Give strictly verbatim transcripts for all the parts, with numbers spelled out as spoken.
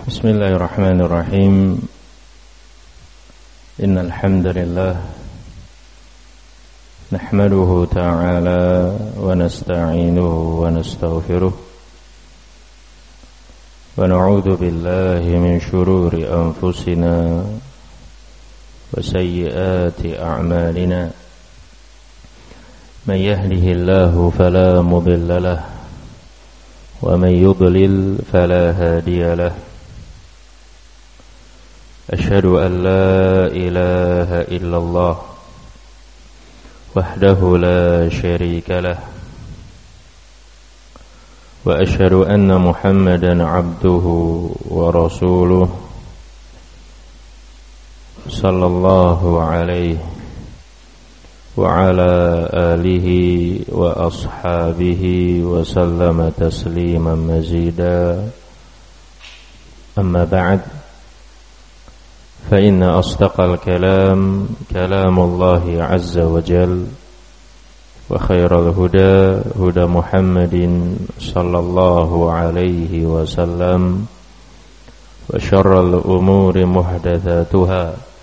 Bismillahirrahmanirrahim. Innal hamdalillah nahmaduhu ta'ala wa nasta'inuhu wa nastaghfiruh wa na'udzu billahi min shururi anfusina wa sayyiati a'malina. Man yahdihillahu fala mudilla lahu wa man yudlil fala hadiya lahu. Asyhadu an la ilaha illallah wahdahu la syarika lah wa asyhadu anna Muhammadan abduhu wa rasuluh sallallahu alaihi wa ala alihi wa ashabihi wa sallama tasliman mazida. Amma ba'd, فإن أصدق الكلام كلام الله عز وجل وخير الهدى هدى محمد صلى الله عليه وسلم وشر الأمور محدثاتها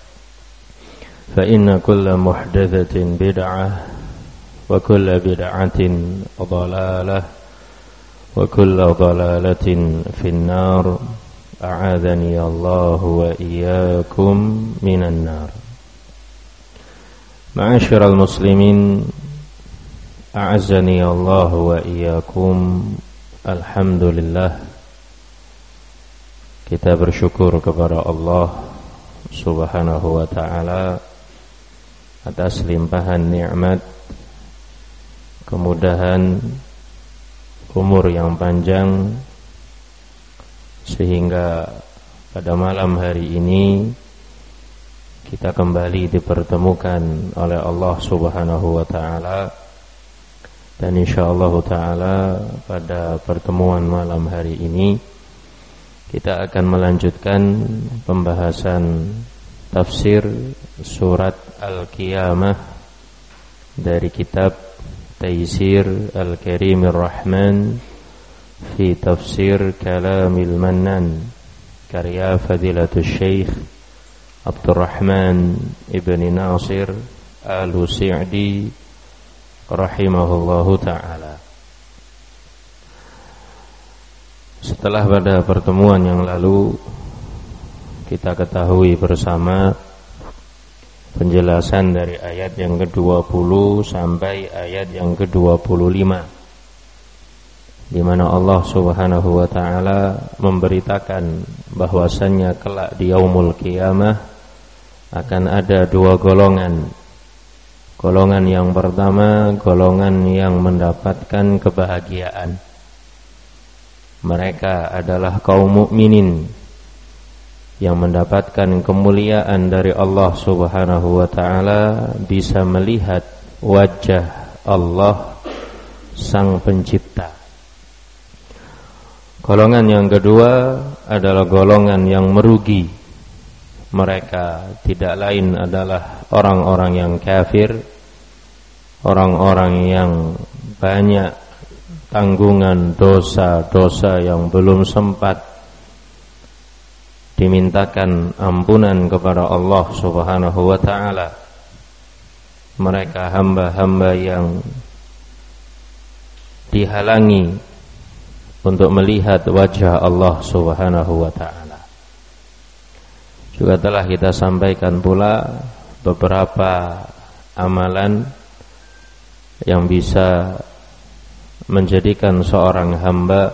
فإن كل محدثة بدعة وكل بدعة ضلالة وكل ضلالة في النار. A'adzani Allah wa iyyakum minan nar. Ma'asyiral muslimin, a'azzani Allah wa iyyakum. Alhamdulillah, kita bersyukur kepada Allah Subhanahu wa ta'ala atas limpahan nikmat, kemudahan, umur yang panjang, sehingga pada malam hari ini kita kembali dipertemukan oleh Allah Subhanahu wa ta'ala. Dan insyaallah ta'ala pada pertemuan malam hari ini kita akan melanjutkan pembahasan tafsir surat Al-Qiyamah dari kitab Taysir Al-Karimir Rahman fi tafsir Kalamil Mannan, karya Fadilatul Syekh Abdurrahman Ibn Nasir Al-Sa'di rahimahullahu ta'ala. Setelah pada pertemuan yang lalu kita ketahui bersama penjelasan dari ayat yang ke dua puluh sampai ayat yang ke dua puluh lima, di mana Allah Subhanahu wa ta'ala memberitakan bahwasannya kelak di yaumul qiyamah akan ada dua golongan. Golongan yang pertama, golongan yang mendapatkan kebahagiaan. Mereka adalah kaum mukminin yang mendapatkan kemuliaan dari Allah Subhanahu wa ta'ala, bisa melihat wajah Allah Sang Pencipta. Golongan yang kedua adalah golongan yang merugi. Mereka tidak lain adalah orang-orang yang kafir, orang-orang yang banyak tanggungan dosa-dosa yang belum sempat dimintakan ampunan kepada Allah Subhanahu wa ta'ala. Mereka hamba-hamba yang dihalangi untuk melihat wajah Allah Subhanahu wa ta'ala. Juga telah kita sampaikan pula beberapa amalan yang bisa menjadikan seorang hamba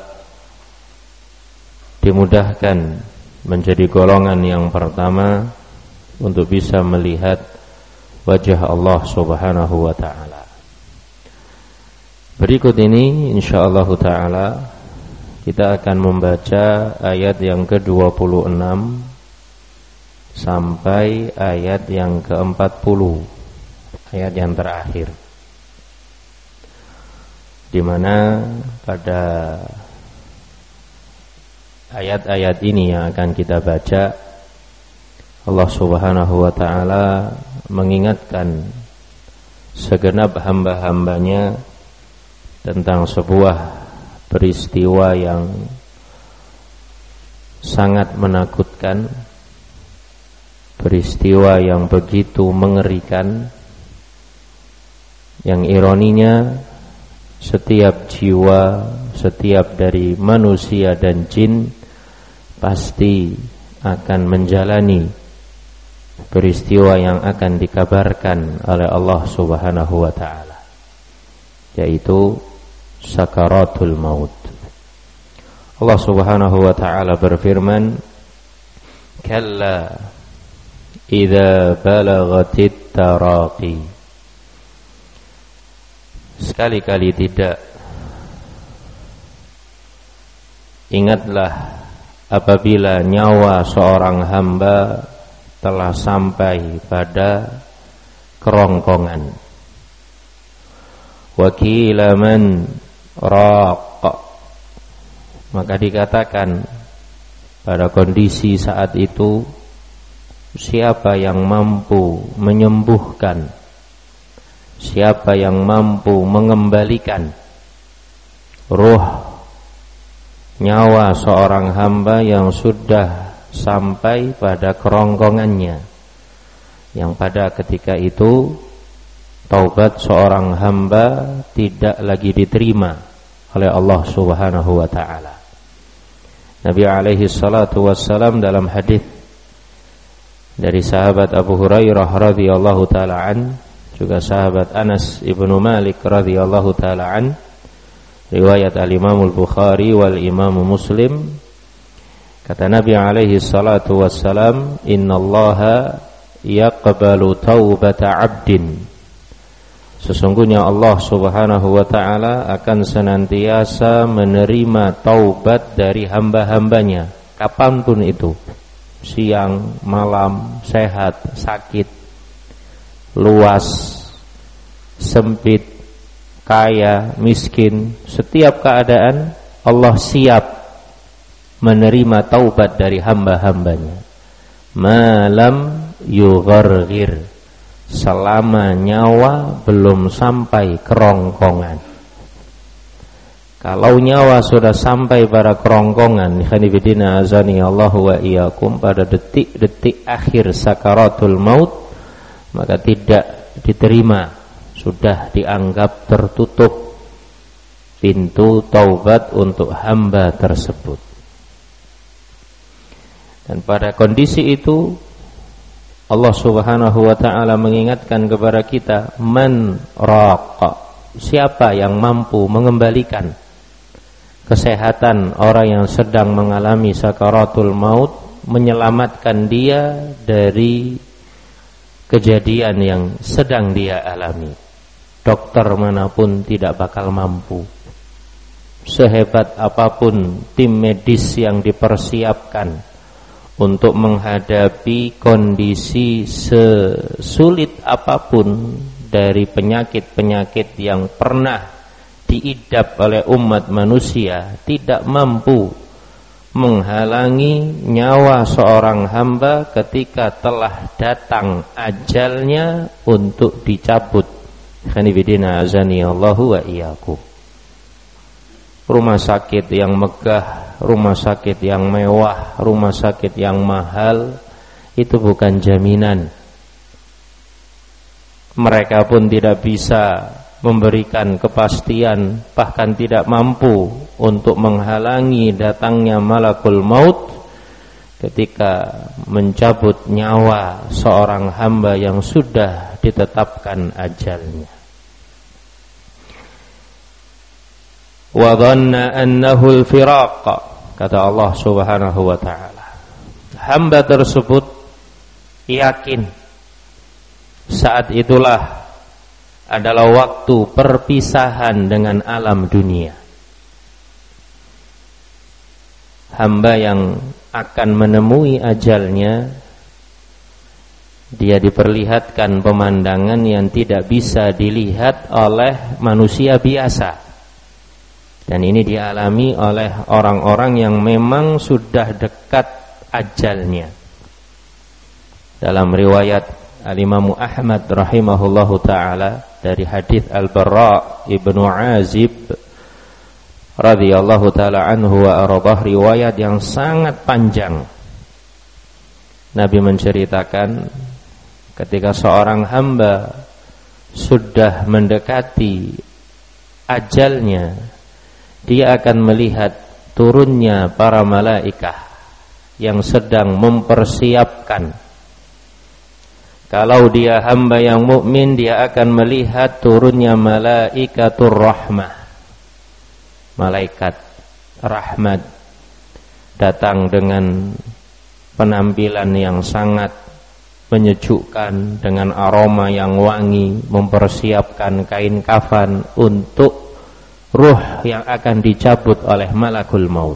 dimudahkan menjadi golongan yang pertama untuk bisa melihat wajah Allah Subhanahu wa ta'ala. Berikut ini insyaallah ta'ala kita akan membaca ayat yang ke dua puluh enam sampai ayat yang ke empat puluh, ayat yang terakhir, di mana pada ayat-ayat ini yang akan kita baca Allah Subhanahu wa ta'ala mengingatkan segenap hamba-hambanya tentang sebuah peristiwa yang sangat menakutkan, peristiwa yang begitu mengerikan, yang ironinya setiap jiwa, setiap dari manusia dan jin pasti akan menjalani peristiwa yang akan dikabarkan oleh Allah Subhanahu wa ta'ala, yaitu sakaratul maut. Allah Subhanahu wa ta'ala berfirman, kalla idza balagatit taraqi. Sekali-kali tidak, ingatlah apabila nyawa seorang hamba telah sampai pada kerongkongan. Wa qila man raq, maka dikatakan pada kondisi saat itu, siapa yang mampu menyembuhkan, siapa yang mampu mengembalikan ruh, nyawa seorang hamba yang sudah sampai pada kerongkongannya, yang pada ketika itu taubat seorang hamba tidak lagi diterima oleh Allah Subhanahu wa ta'ala. Nabi alaihi salatu wassalam dalam hadis dari sahabat Abu Hurairah radhiyallahu ta'ala an, juga sahabat Anas ibnu Malik radhiyallahu ta'ala an, riwayat al-Imam al-Bukhari wal Imam Muslim, kata Nabi alaihi salatu wassalam, innallaha yaqbalu taubata abdin, sesungguhnya Allah Subhanahu wa ta'ala akan senantiasa menerima taubat dari hamba-hambanya, kapanpun itu, siang, malam, sehat, sakit, luas, sempit, kaya, miskin, setiap keadaan Allah siap menerima taubat dari hamba-hambanya. Malam yugharghir, selama nyawa belum sampai kerongkongan. Kalau nyawa sudah sampai pada kerongkongan, khanibidina azani Allahu wa iyyakum, pada detik-detik akhir sakaratul maut, maka tidak diterima, sudah dianggap tertutup pintu taubat untuk hamba tersebut. Dan pada kondisi itu Allah Subhanahu wa ta'ala mengingatkan kepada kita, man raqa, siapa yang mampu mengembalikan kesehatan orang yang sedang mengalami sakaratul maut, menyelamatkan dia dari kejadian yang sedang dia alami. Dokter manapun tidak bakal mampu, sehebat apapun tim medis yang dipersiapkan untuk menghadapi kondisi sesulit apapun dari penyakit-penyakit yang pernah diidap oleh umat manusia, tidak mampu menghalangi nyawa seorang hamba ketika telah datang ajalnya untuk dicabut. Khanibidina azani Allahu wa iyyakum. Rumah sakit yang megah, rumah sakit yang mewah, rumah sakit yang mahal, itu bukan jaminan. Mereka pun tidak bisa memberikan kepastian, bahkan tidak mampu untuk menghalangi datangnya malakul maut ketika mencabut nyawa seorang hamba yang sudah ditetapkan ajalnya. Wa dhanna annahu al-firaq, kata Allah Subhanahu wa ta'ala, hamba tersebut yakin saat itulah adalah waktu perpisahan dengan alam dunia. Hamba yang akan menemui ajalnya, dia diperlihatkan pemandangan yang tidak bisa dilihat oleh manusia biasa. Dan ini dialami oleh orang-orang yang memang sudah dekat ajalnya. Dalam riwayat Al-Imam Ahmad rahimahullahu ta'ala dari hadis Al-Bara ibnu Azib, radhiyallahu taala anhu wa ardhah, riwayat yang sangat panjang. Nabi menceritakan ketika seorang hamba sudah mendekati ajalnya, dia akan melihat turunnya para malaikat yang sedang mempersiapkan. Kalau dia hamba yang mukmin, dia akan melihat turunnya malaikatur rahmah, malaikat rahmat, datang dengan penampilan yang sangat menyejukkan, dengan aroma yang wangi, mempersiapkan kain kafan untuk ruh yang akan dicabut oleh malakul maut.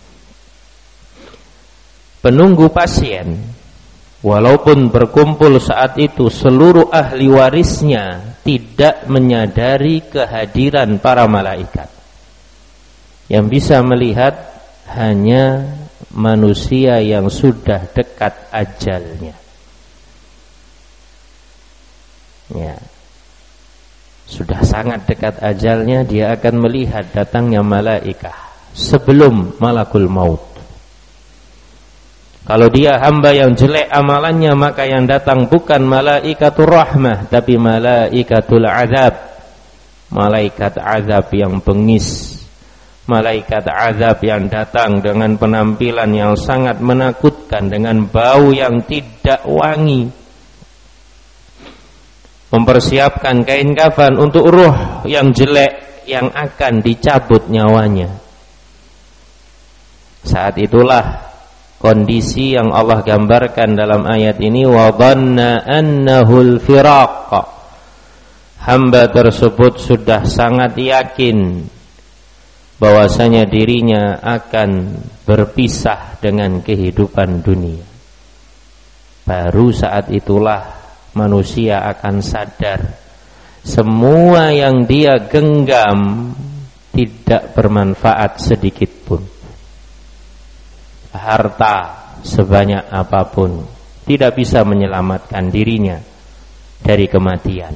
Penunggu pasien, walaupun berkumpul saat itu seluruh ahli warisnya, tidak menyadari kehadiran para malaikat. Yang bisa melihat hanya manusia yang sudah dekat ajalnya. Ya, sudah sangat dekat ajalnya, dia akan melihat datangnya malaikat sebelum malakul maut. Kalau dia hamba yang jelek amalannya, maka yang datang bukan malaikatur rahmah, tapi malaikatul azab, malaikat azab yang bengis, malaikat azab yang datang dengan penampilan yang sangat menakutkan, dengan bau yang tidak wangi, mempersiapkan kain kafan untuk ruh yang jelek yang akan dicabut nyawanya. Saat itulah kondisi yang Allah gambarkan dalam ayat ini, wa dhanna annahul firaq. Hamba tersebut sudah sangat yakin bahwasanya dirinya akan berpisah dengan kehidupan dunia. Baru saat itulah manusia akan sadar semua yang dia genggam tidak bermanfaat sedikit pun. Harta sebanyak apapun tidak bisa menyelamatkan dirinya dari kematian.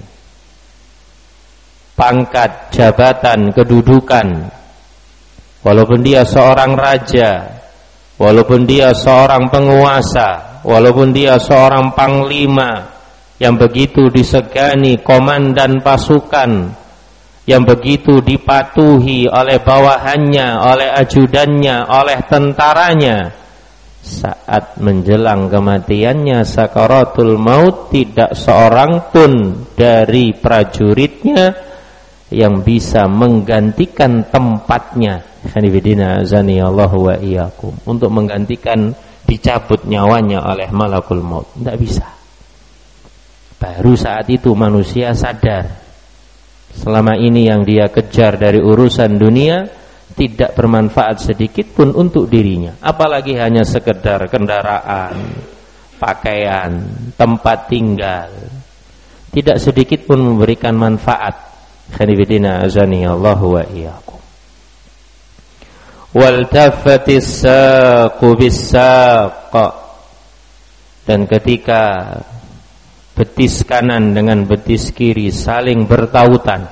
Pangkat, jabatan, kedudukan, walaupun dia seorang raja, walaupun dia seorang penguasa, walaupun dia seorang panglima yang begitu disegani, komandan pasukan yang begitu dipatuhi oleh bawahannya, oleh ajudannya, oleh tentaranya, saat menjelang kematiannya, sakaratul maut, tidak seorang pun dari prajuritnya yang bisa menggantikan tempatnya. Khanifidina azani Allah wa iyyakum, untuk menggantikan dicabut nyawanya oleh malakul maut. Tidak bisa. Baru saat itu manusia sadar selama ini yang dia kejar dari urusan dunia tidak bermanfaat sedikit pun untuk dirinya, apalagi hanya sekedar kendaraan, pakaian, tempat tinggal, tidak sedikit pun memberikan manfaat. Khanifidina azani Allah wa iyyakum. Wal tafatis saqu bis-saq, dan ketika betis kanan dengan betis kiri saling bertautan,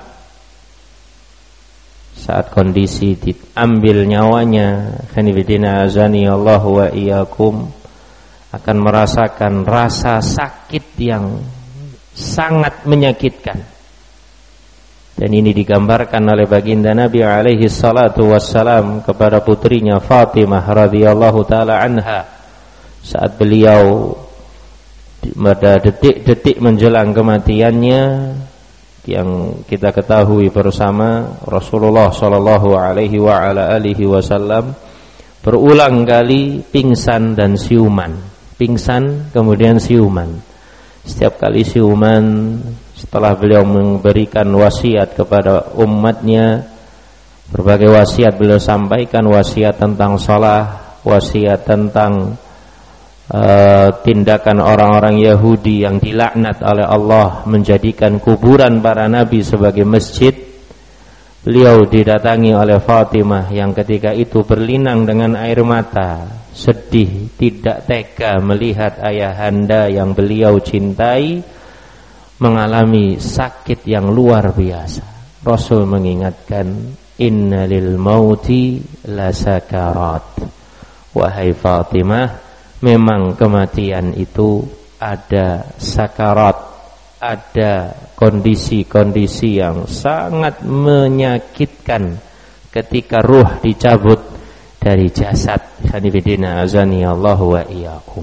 saat kondisi diambil nyawanya, khanifidina azani Allah wa iyyakum, akan merasakan rasa sakit yang sangat menyakitkan. Dan ini digambarkan oleh baginda Nabi alaihi salatu wassalam kepada putrinya Fatimah radhiyallahu taala anha saat beliau pada detik-detik menjelang kematiannya, yang kita ketahui bersama Rasulullah sallallahu alaihi wa ala alihi wasallam berulang kali pingsan dan siuman, pingsan kemudian siuman. Setiap kali siuman, setelah beliau memberikan wasiat kepada umatnya, berbagai wasiat beliau sampaikan, wasiat tentang salat, wasiat tentang uh, tindakan orang-orang Yahudi yang dilaknat oleh Allah menjadikan kuburan para nabi sebagai masjid. Beliau didatangi oleh Fatimah yang ketika itu berlinang dengan air mata, sedih, tidak tega melihat ayahanda yang beliau cintai mengalami sakit yang luar biasa. Rasul mengingatkan, inna lil mauti lasakarat. Wahai Fatimah, memang kematian itu ada sakarat, ada kondisi-kondisi yang sangat menyakitkan ketika ruh dicabut dari jasad. Hanifidina azani Allah wa iyyakum.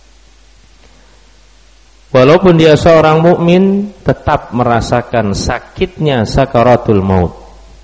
Walaupun dia seorang mukmin, tetap merasakan sakitnya sakaratul maut.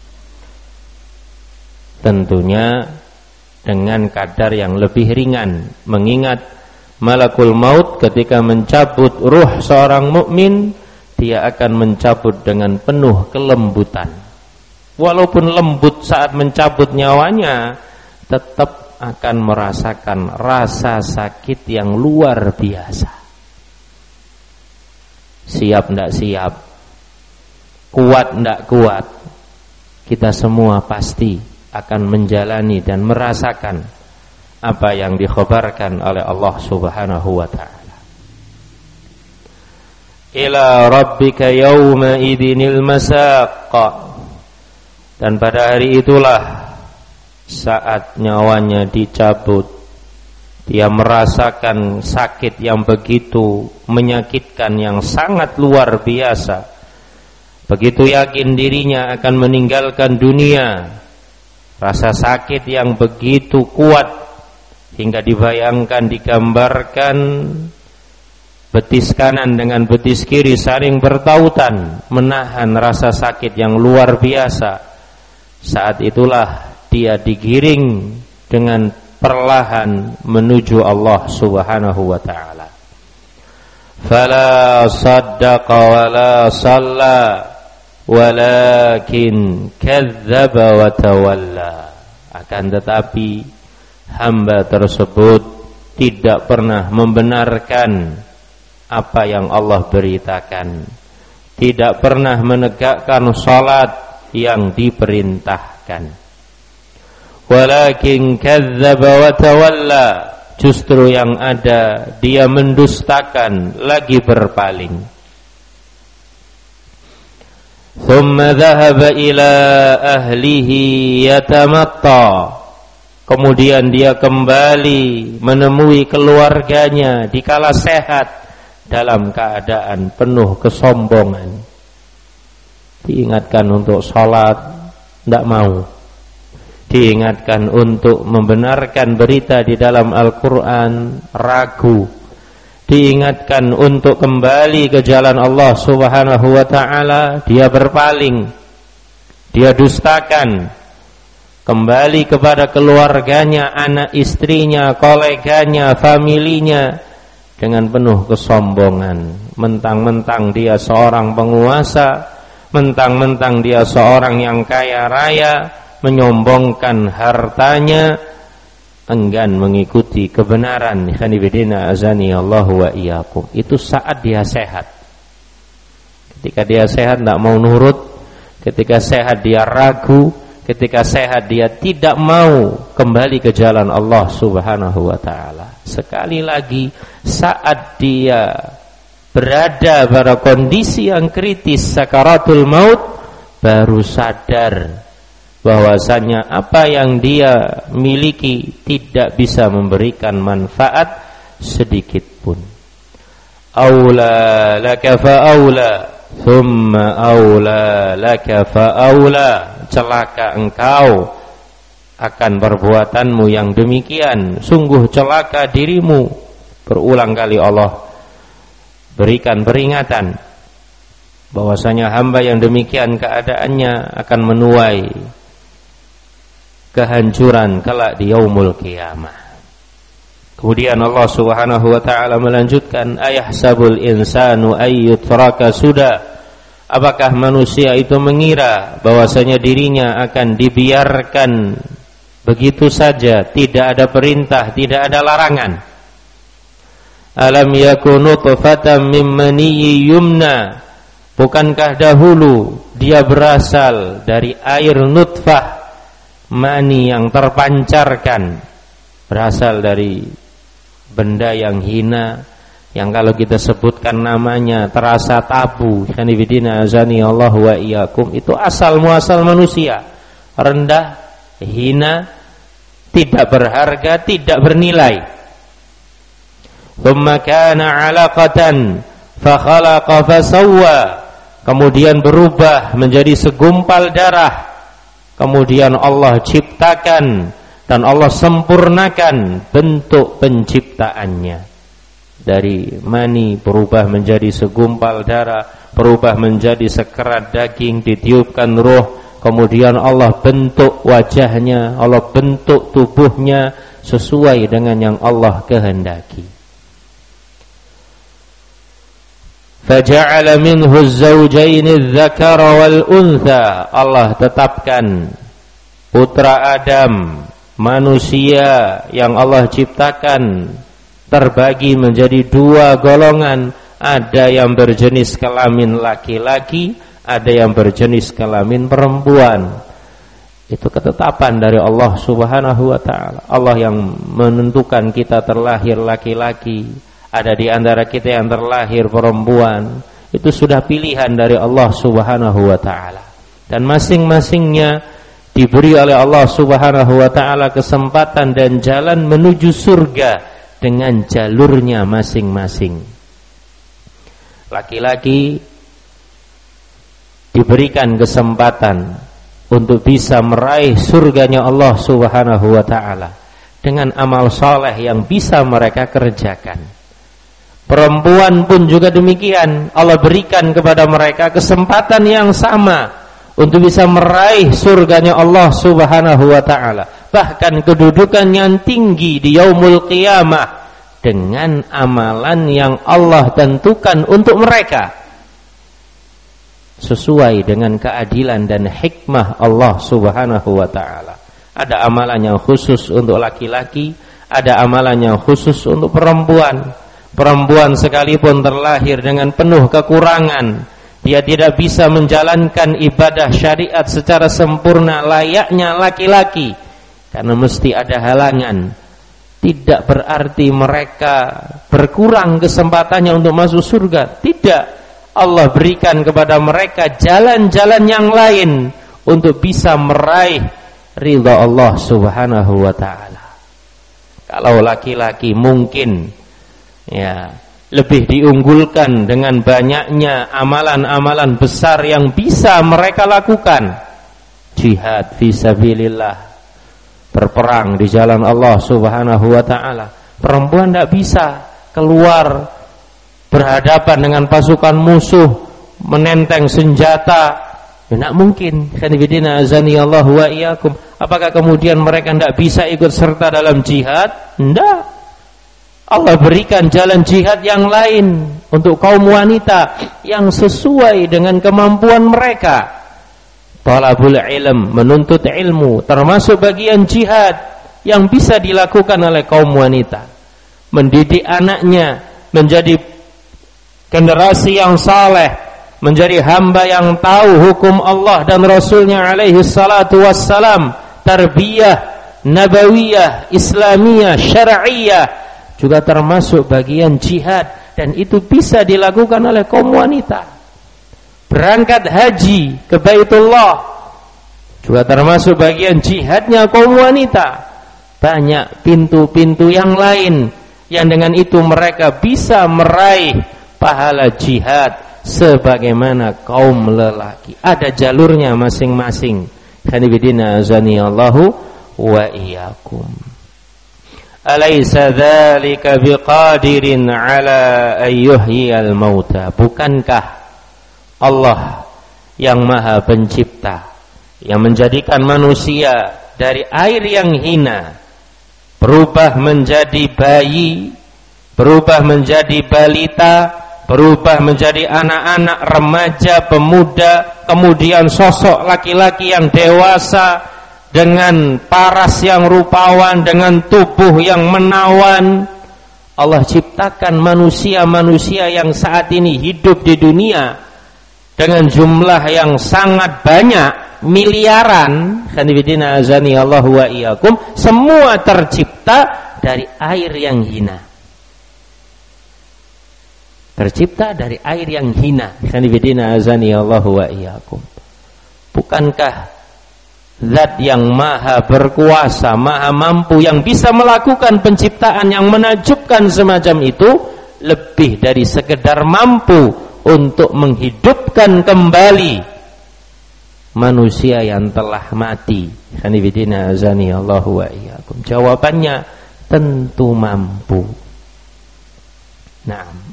Tentunya dengan kadar yang lebih ringan, mengingat malakul maut ketika mencabut ruh seorang mukmin, dia akan mencabut dengan penuh kelembutan. Walaupun lembut saat mencabut nyawanya, tetap akan merasakan rasa sakit yang luar biasa. Siap ndak siap, kuat ndak kuat, kita semua pasti akan menjalani dan merasakan apa yang dikhabarkan oleh Allah Subhanahu wa ta'ala. Ila rabbika yawma idinil masaq. Dan pada hari itulah saat nyawanya dicabut, dia merasakan sakit yang begitu menyakitkan, yang sangat luar biasa. Begitu yakin dirinya akan meninggalkan dunia, rasa sakit yang begitu kuat hingga dibayangkan, digambarkan betis kanan dengan betis kiri saling bertautan, menahan rasa sakit yang luar biasa. Saat itulah dia digiring dengan perlahan menuju Allah Subhanahu wa ta'ala. Fala saddaqa wala shalla walakin kadzdzaba wa tawalla. Akan tetapi hamba tersebut tidak pernah membenarkan apa yang Allah beritakan, tidak pernah menegakkan salat yang diperintahkan. Walakin kadzdzaba wa tawalla, justru yang ada dia mendustakan lagi berpaling. Thumma dhahaba ila ahlihi yatamatta, kemudian dia kembali menemui keluarganya dikala sehat dalam keadaan penuh kesombongan. Diingatkan untuk sholat, tidak mau. Diingatkan untuk membenarkan berita di dalam Al-Quran, ragu. Diingatkan untuk kembali ke jalan Allah Subhanahu wa ta'ala, dia berpaling, dia dustakan. Kembali kepada keluarganya, anak istrinya, koleganya, familinya, dengan penuh kesombongan. Mentang-mentang dia seorang penguasa, mentang-mentang dia seorang yang kaya raya, menyombongkan hartanya, enggan mengikuti kebenaran. Khanibidina azani Allah wa iyyakum. Itu saat dia sehat. Ketika dia sehat tidak mau nurut, ketika sehat dia ragu, ketika sehat dia tidak mau kembali ke jalan Allah Subhanahu wa ta'ala. Sekali lagi, saat dia berada pada kondisi yang kritis sakaratul maut, baru sadar bahwasanya apa yang dia miliki tidak bisa memberikan manfaat sedikit pun. Aula laka fa aula, thumma aula laka fa aula. Celaka engkau akan perbuatanmu yang demikian, sungguh celaka dirimu. Berulang kali Allah berikan peringatan bahwasanya hamba yang demikian keadaannya akan menuai kehancuran kelak di yaumul qiyamah. Kemudian Allah Subhanahu wa ta'ala melanjutkan, ayahsabul insanu ayyutraka suda. Apakah manusia itu mengira bahwasanya dirinya akan dibiarkan begitu saja, tidak ada perintah, tidak ada larangan? Alam yakunu nutfatan min maniyyin yumna, bukankah dahulu dia berasal dari air nutfah, mani yang terpancarkan, berasal dari benda yang hina, yang kalau kita sebutkan namanya terasa tabu. Khanifidina azani Allah wa iyyakum. Itu asal muasal manusia, rendah, hina, tidak berharga, tidak bernilai. Thumma kana 'alaqatan fa khalaqa fa sawwa, kemudian berubah menjadi segumpal darah, kemudian Allah ciptakan dan Allah sempurnakan bentuk penciptaannya. Dari mani berubah menjadi segumpal darah, berubah menjadi sekerat daging, ditiupkan ruh, kemudian Allah bentuk wajahnya, Allah bentuk tubuhnya sesuai dengan yang Allah kehendaki. Faja'ala minhu az-zawjayn adh-dhakara wal-untha, Allah tetapkan putra Adam, manusia yang Allah ciptakan terbagi menjadi dua golongan, ada yang berjenis kelamin laki-laki, ada yang berjenis kelamin perempuan. Itu ketetapan dari Allah Subhanahu wa ta'ala. Allah yang menentukan kita terlahir laki-laki, ada di antara kita yang terlahir perempuan. Itu sudah pilihan dari Allah Subhanahu wa ta'ala. Dan masing-masingnya diberi oleh Allah Subhanahu wa ta'ala kesempatan dan jalan menuju surga dengan jalurnya masing-masing. Laki-laki diberikan kesempatan untuk bisa meraih surganya Allah Subhanahu wa ta'ala dengan amal soleh yang bisa mereka kerjakan. Perempuan pun juga demikian, Allah berikan kepada mereka kesempatan yang sama untuk bisa meraih surganya Allah Subhanahu wa ta'ala, bahkan kedudukan yang tinggi di yaumul qiyamah dengan amalan yang Allah tentukan untuk mereka sesuai dengan keadilan dan hikmah Allah Subhanahu wa ta'ala. Ada amalan yang khusus untuk laki-laki, ada amalan yang khusus untuk perempuan. Perempuan sekalipun terlahir dengan penuh kekurangan, dia tidak bisa menjalankan ibadah syariat secara sempurna layaknya laki-laki, karena mesti ada halangan. Tidak berarti mereka berkurang kesempatannya untuk masuk surga. Tidak. Allah berikan kepada mereka jalan-jalan yang lain untuk bisa meraih ridha Allah Subhanahu wa ta'ala. Kalau laki-laki mungkin ya lebih diunggulkan dengan banyaknya amalan-amalan besar yang bisa mereka lakukan. Jihad fisabilillah, berperang di jalan Allah Subhanahu wa ta'ala. Perempuan tidak bisa keluar berhadapan dengan pasukan musuh, menenteng senjata. Tidak mungkin. Khanifidina azani Allah wa iyyakum. Apakah kemudian mereka tidak bisa ikut serta dalam jihad? Tidak. Allah berikan jalan jihad yang lain untuk kaum wanita yang sesuai dengan kemampuan mereka. Talabul ilm, menuntut ilmu, termasuk bagian jihad yang bisa dilakukan oleh kaum wanita. Mendidik anaknya menjadi generasi yang saleh, menjadi hamba yang tahu hukum Allah dan Rasulnya alaihi salatu wassalam. Tarbiyah nabawiyah, islamiyah, syar'iyah juga termasuk bagian jihad, dan itu bisa dilakukan oleh kaum wanita. Berangkat haji ke Baitullah juga termasuk bagian jihadnya kaum wanita. Banyak pintu-pintu yang lain yang dengan itu mereka bisa meraih pahala jihad sebagaimana kaum lelaki. Ada jalurnya masing-masing. Khanifidina azani Allahu wa iyyakum. Alaysa dzalika biqadirin ala an yuhyiyal mauta. Bukankah Allah yang Maha Pencipta, yang menjadikan manusia dari air yang hina berubah menjadi bayi, berubah menjadi balita, berubah menjadi anak-anak, remaja, pemuda, kemudian sosok laki-laki yang dewasa dengan paras yang rupawan, dengan tubuh yang menawan. Allah ciptakan manusia-manusia yang saat ini hidup di dunia dengan jumlah yang sangat banyak, miliaran. Khanifidina azani Allah wa iyyakum. Semua tercipta dari air yang hina. Tercipta dari air yang hina. Khanifidina azani Allah wa iyyakum. Bukankah Zat yang maha berkuasa, maha mampu, yang bisa melakukan penciptaan yang menakjubkan semacam itu, lebih dari sekedar mampu untuk menghidupkan kembali manusia yang telah mati. Hanifidina azani Allahu wa iyyakum. Jawabannya tentu mampu. Nah,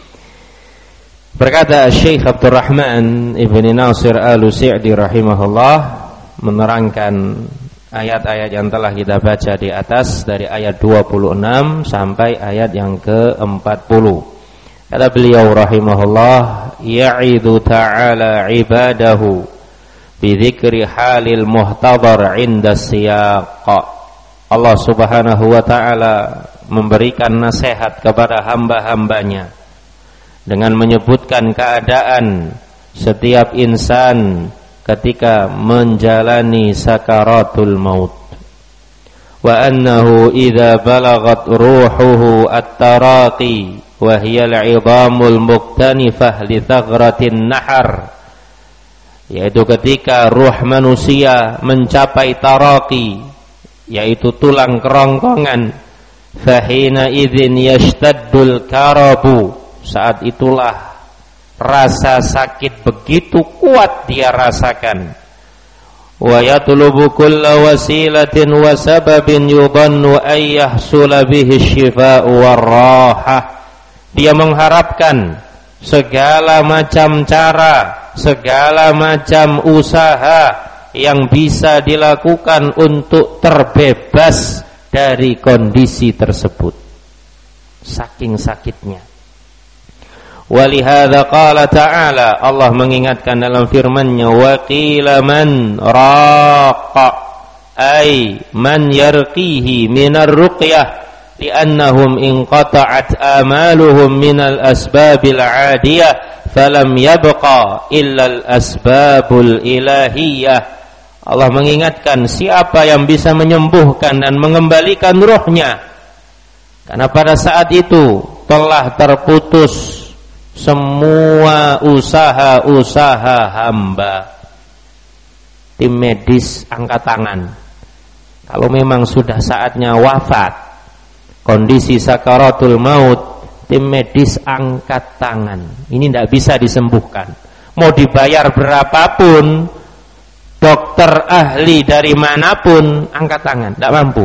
berkata Syekh Abdurrahman Ibn Nasir Al-Sa'di rahimahullah, menerangkan ayat-ayat yang telah kita baca di atas dari ayat dua puluh enam sampai ayat yang ke empat puluh. Kata beliau rahimahullah, ya'idu ta'ala ibadahu bidzikri halil muhtadhar 'inda siyaq. Allah Subhanahu wa taala memberikan nasihat kepada hamba-hambanya dengan menyebutkan keadaan setiap insan ketika menjalani sakaratul maut. Wa annahu idza balagat ruhuhu at-taraqi wa hiya al-'idhamul muktanifah li thaghratin nahar, yaitu ketika ruh manusia mencapai taraqi, yaitu tulang kerongkongan, fahina idzin yashtaddul karabu, saat itulah rasa sakit begitu kuat dia rasakan. Wa yatlubu kulla wasilatin wa sababin yudhannu ay yahsula bihi syifa'u war-rahah. Dia mengharapkan segala macam cara, segala macam usaha yang bisa dilakukan untuk terbebas dari kondisi tersebut, saking sakitnya. Walihada qala ta'ala, Allah mengingatkan dalam firman-Nya, wa qila man raqa, ay man yarqihi minar ruqyah li'annahum inqata'at amaluhum minal asbabil 'adiyah falam yabqa illa al asbabul ilahiyah. Allah mengingatkan siapa yang bisa menyembuhkan dan mengembalikan ruhnya, karena pada saat itu telah terputus semua usaha-usaha hamba. Tim medis angkat tangan. Kalau memang sudah saatnya wafat, kondisi sakaratul maut, tim medis angkat tangan. Ini tidak bisa disembuhkan. Mau dibayar berapapun, dokter ahli dari manapun, angkat tangan, tidak mampu.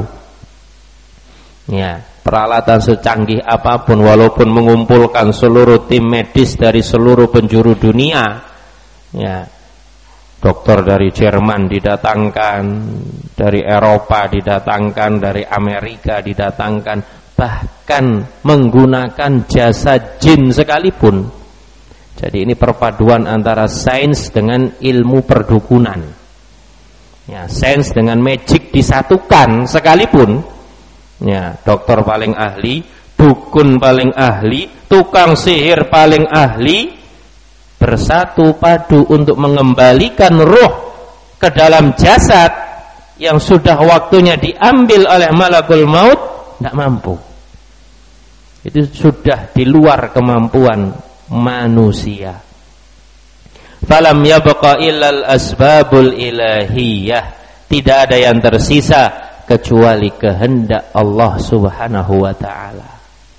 Ya, peralatan secanggih apapun, walaupun mengumpulkan seluruh tim medis dari seluruh penjuru dunia, ya, dokter dari Jerman didatangkan, dari Eropa didatangkan, dari Amerika didatangkan, bahkan menggunakan jasa jin sekalipun. Jadi ini perpaduan antara sains dengan ilmu perdukunan. Ya, sains dengan magic disatukan sekalipun. Ya, dokter paling ahli, dukun paling ahli, tukang sihir paling ahli, bersatu padu untuk mengembalikan ruh ke dalam jasad yang sudah waktunya diambil oleh malakul maut, tidak mampu. Itu sudah di luar kemampuan manusia. Falam yabqa illal asbabul ilahiyah, tidak ada yang tersisa kecuali kehendak Allah Subhanahu wa ta'ala.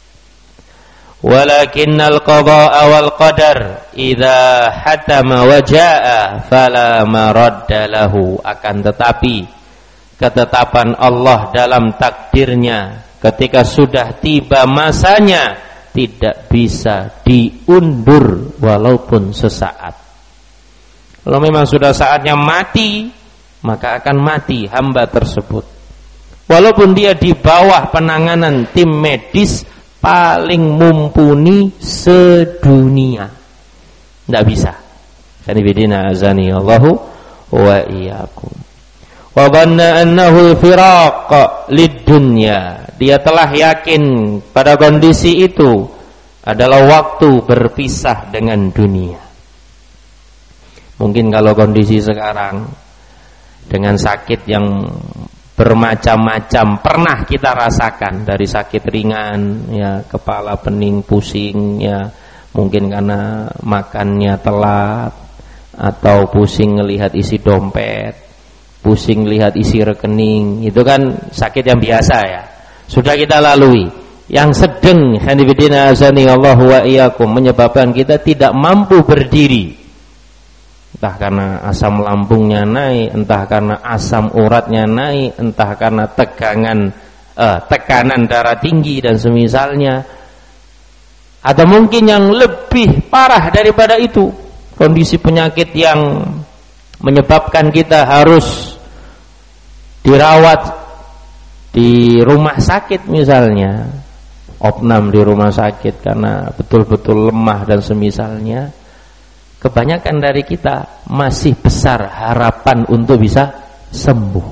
Walakinnal qada'a wal qadar idza hatama wa jaa'a fala maradda lahu, akan tetapi ketetapan Allah dalam takdirnya ketika sudah tiba masanya tidak bisa diundur walaupun sesaat. Kalau memang sudah saatnya mati, maka akan mati hamba tersebut, walaupun dia di bawah penanganan tim medis paling mumpuni sedunia. Tidak bisa. Kanibidina azani Allahu wa iyyakum. Wa dhanna annahu al-firaq lid-dunya. Dia telah yakin pada kondisi itu adalah waktu berpisah dengan dunia. Mungkin kalau kondisi sekarang dengan sakit yang bermacam-macam pernah kita rasakan, dari sakit ringan, ya, kepala pening, pusing, ya, mungkin karena makannya telat atau pusing ngelihat isi dompet, pusing lihat isi rekening, itu kan sakit yang biasa ya, sudah kita lalui. Yang sedang hanifidina azani Allah wa iyyakum menyebabkan kita tidak mampu berdiri, entah karena asam lambungnya naik, entah karena asam uratnya naik, entah karena tegangan eh, tekanan darah tinggi dan semisalnya, atau mungkin yang lebih parah daripada itu, kondisi penyakit yang menyebabkan kita harus dirawat di rumah sakit misalnya, opnam di rumah sakit karena betul-betul lemah dan semisalnya. Kebanyakan dari kita masih besar harapan untuk bisa sembuh.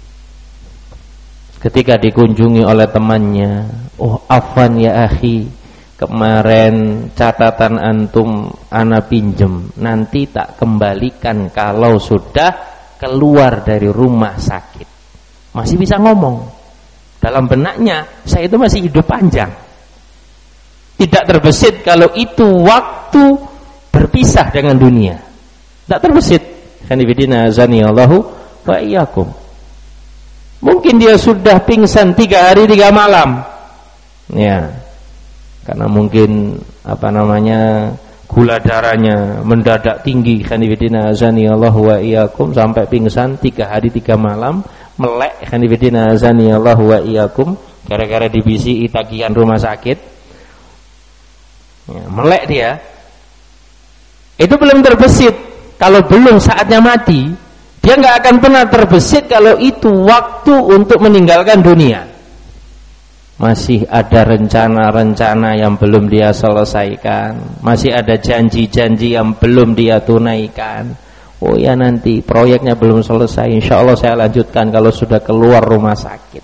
Ketika dikunjungi oleh temannya, oh afwan ya akhi, kemarin catatan antum ana pinjem, nanti tak kembalikan kalau sudah keluar dari rumah sakit. Masih bisa ngomong. Dalam benaknya, saya itu masih hidup panjang. Tidak terbesit kalau itu waktu berpisah dengan dunia. Tidak terbesit. Hanifidina azani Allahu wa iyyakum. Mungkin dia sudah pingsan tiga hari tiga malam. Ya. Karena mungkin apa namanya gula darahnya mendadak tinggi. Hanifidina azani Allahu wa iyyakum sampai pingsan tiga hari tiga malam. Melek hanifidina azani Allah wa iyyakum gara-gara dibisi tagihan rumah sakit ya, melek dia itu belum terbesit. Kalau belum saatnya mati, dia nggak akan pernah terbesit kalau itu waktu untuk meninggalkan dunia. Masih ada rencana-rencana yang belum dia selesaikan, masih ada janji-janji yang belum dia tunaikan. Oh ya nanti proyeknya belum selesai, insya Allah saya lanjutkan kalau sudah keluar rumah sakit.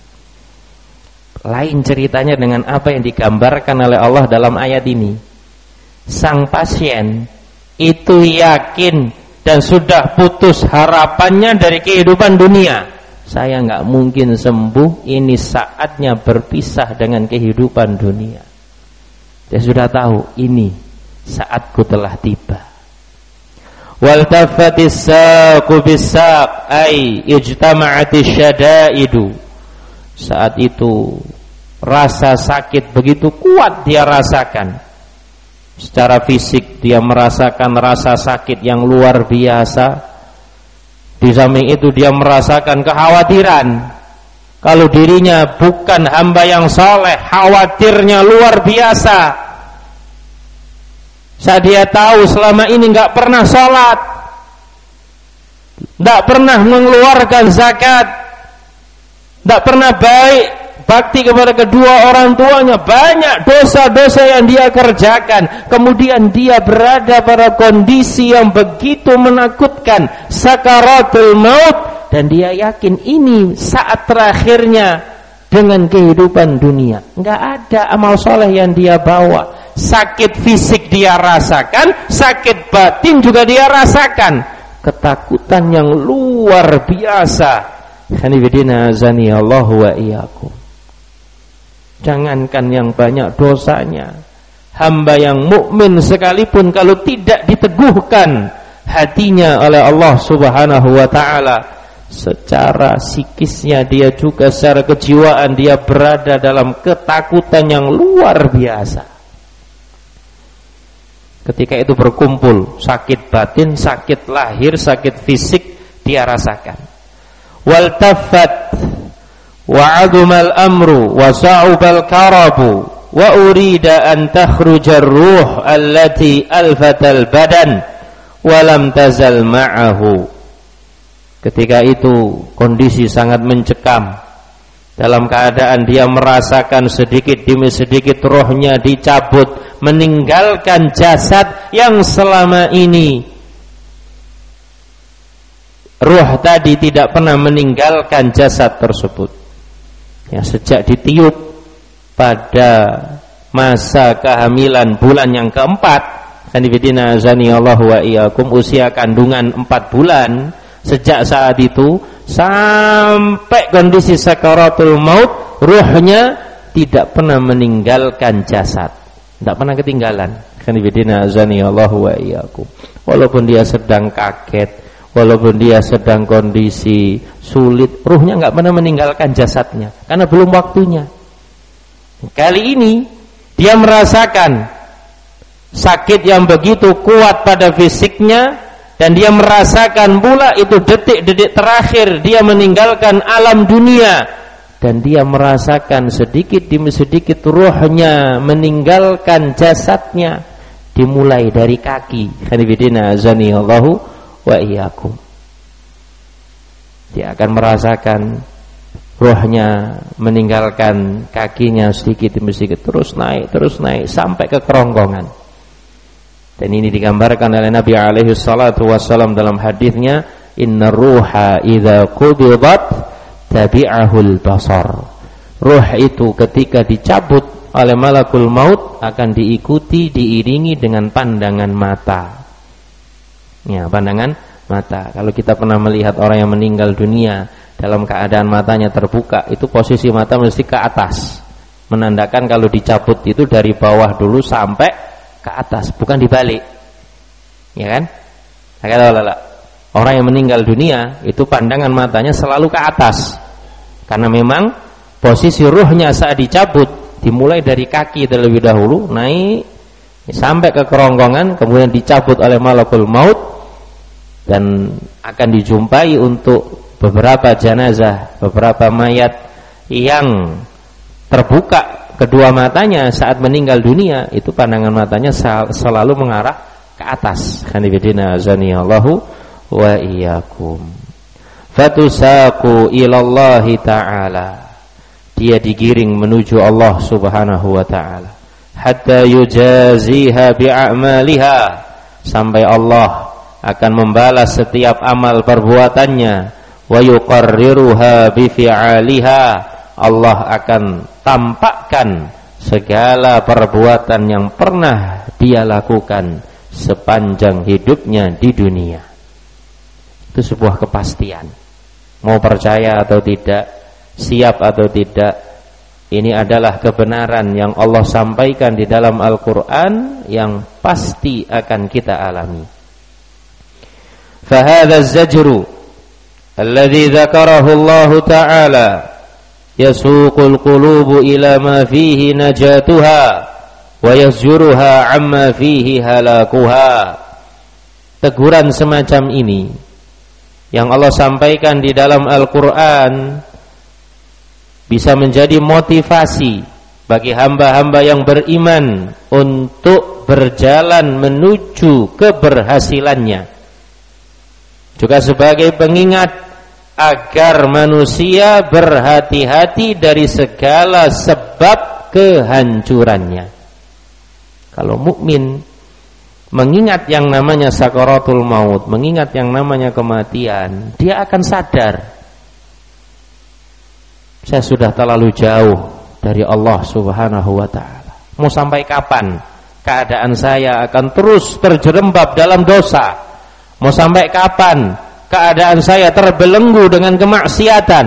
Lain ceritanya dengan apa yang digambarkan oleh Allah dalam ayat ini. Sang pasien itu yakin dan sudah putus harapannya dari kehidupan dunia. Saya nggak mungkin sembuh, ini saatnya berpisah dengan kehidupan dunia. Dia sudah tahu ini saatku telah tiba. Waltafatis saqu bisaq ay ijtama'atis syada'idu. Saat itu rasa sakit begitu kuat dia rasakan. Secara fisik dia merasakan rasa sakit yang luar biasa. Di samping itu dia merasakan kekhawatiran. Kalau dirinya bukan hamba yang saleh, khawatirnya luar biasa. Saat dia tahu selama ini nggak pernah sholat, nggak pernah mengeluarkan zakat, nggak pernah baik bakti kepada kedua orang tuanya, banyak dosa-dosa yang dia kerjakan. Kemudian dia berada pada kondisi yang begitu menakutkan, sakaratul maut, dan dia yakin ini saat terakhirnya dengan kehidupan dunia. Nggak ada amal soleh yang dia bawa. Sakit fisik dia rasakan, sakit batin juga dia rasakan. Ketakutan yang luar biasa. Hanifidina azani Allah wa iyyakum. Jangankan yang banyak dosanya, hamba yang mukmin sekalipun kalau tidak diteguhkan hatinya oleh Allah Subhanahu wa taala, secara psikisnya dia juga secara kejiwaan dia berada dalam ketakutan yang luar biasa. Ketika itu berkumpul sakit batin, sakit lahir, sakit fisik dia rasakan. Wal taffat wa 'adumal amru wa sa'ubal karabu wa urida an takhruja ar-ruh allati alfatal badan wa lam tazal ma'ahu. Ketika itu kondisi sangat mencekam. Dalam keadaan dia merasakan sedikit demi sedikit rohnya dicabut, meninggalkan jasad yang selama ini ruh tadi tidak pernah meninggalkan jasad tersebut. Ya, sejak ditiup pada masa kehamilan bulan yang keempat, hanifidina azani Allah wa iyyakum, usia kandungan empat bulan, sejak saat itu sampai kondisi sakaratul maut, ruhnya tidak pernah meninggalkan jasad, tidak pernah ketinggalan. Hanifidina azani Allah wa iyyakum. Walaupun dia sedang kaget, walaupun dia sedang kondisi sulit, ruhnya nggak pernah meninggalkan jasadnya karena belum waktunya. Kali ini dia merasakan sakit yang begitu kuat pada fisiknya, dan dia merasakan pula itu detik-detik terakhir dia meninggalkan alam dunia, dan dia merasakan sedikit demi sedikit ruhnya meninggalkan jasadnya, dimulai dari kaki. Hanifidina azani Allahu wa iyyakum. Dia akan merasakan ruhnya meninggalkan kakinya sedikit demi sedikit, terus naik, terus naik sampai ke kerongkongan. Dan ini digambarkan oleh Nabi alaihi salatu wassalam dalam hadisnya, inna ruha idza qubidat tabi'ahul basar. Ruh itu ketika dicabut oleh malakul maut akan diikuti, diiringi dengan pandangan mata. Ya, pandangan mata. Kalau kita pernah melihat orang yang meninggal dunia dalam keadaan matanya terbuka, itu posisi mata mesti ke atas, menandakan kalau dicabut itu dari bawah dulu sampai ke atas, bukan dibalik. Ya kan? Orang yang meninggal dunia itu pandangan matanya selalu ke atas, karena memang posisi ruhnya saat dicabut dimulai dari kaki terlebih dahulu, naik sampai ke kerongkongan, kemudian dicabut oleh malakul maut, dan akan dijumpai untuk beberapa jenazah, beberapa mayat yang terbuka kedua matanya saat meninggal dunia, itu pandangan matanya selalu mengarah ke atas. Hanifidina azaniyallahu wa iyyakum. Fatusaqu ilallahi ta'ala. Dia digiring menuju Allah subhanahu wa ta'ala, hatta yujaziha bi'amaliha, sampai Allah akan membalas setiap amal perbuatannya. Wa yuqarriruha bifi'aliha, Allah akan tampakkan segala perbuatan yang pernah dia lakukan sepanjang hidupnya di dunia. Itu sebuah kepastian. Mau percaya atau tidak, siap atau tidak, ini adalah kebenaran yang Allah sampaikan di dalam Al-Quran yang pasti akan kita alami. Fahadha az-zajru alladhi dzakarahu Allah Ta'ala yasuqul qulubu ila ma fihi najatuha wa yazjuruha amma fihi halakuha. Teguran semacam ini yang Allah sampaikan di dalam Al-Quran bisa menjadi motivasi bagi hamba-hamba yang beriman untuk berjalan menuju keberhasilannya, juga sebagai pengingat agar manusia berhati-hati dari segala sebab kehancurannya. Kalau mukmin mengingat yang namanya sakaratul maut, mengingat yang namanya kematian, dia akan sadar, saya sudah terlalu jauh dari Allah subhanahu wa ta'ala. Mau sampai kapan keadaan saya akan terus terjerembab dalam dosa? Mau sampai kapan keadaan saya terbelenggu dengan kemaksiatan?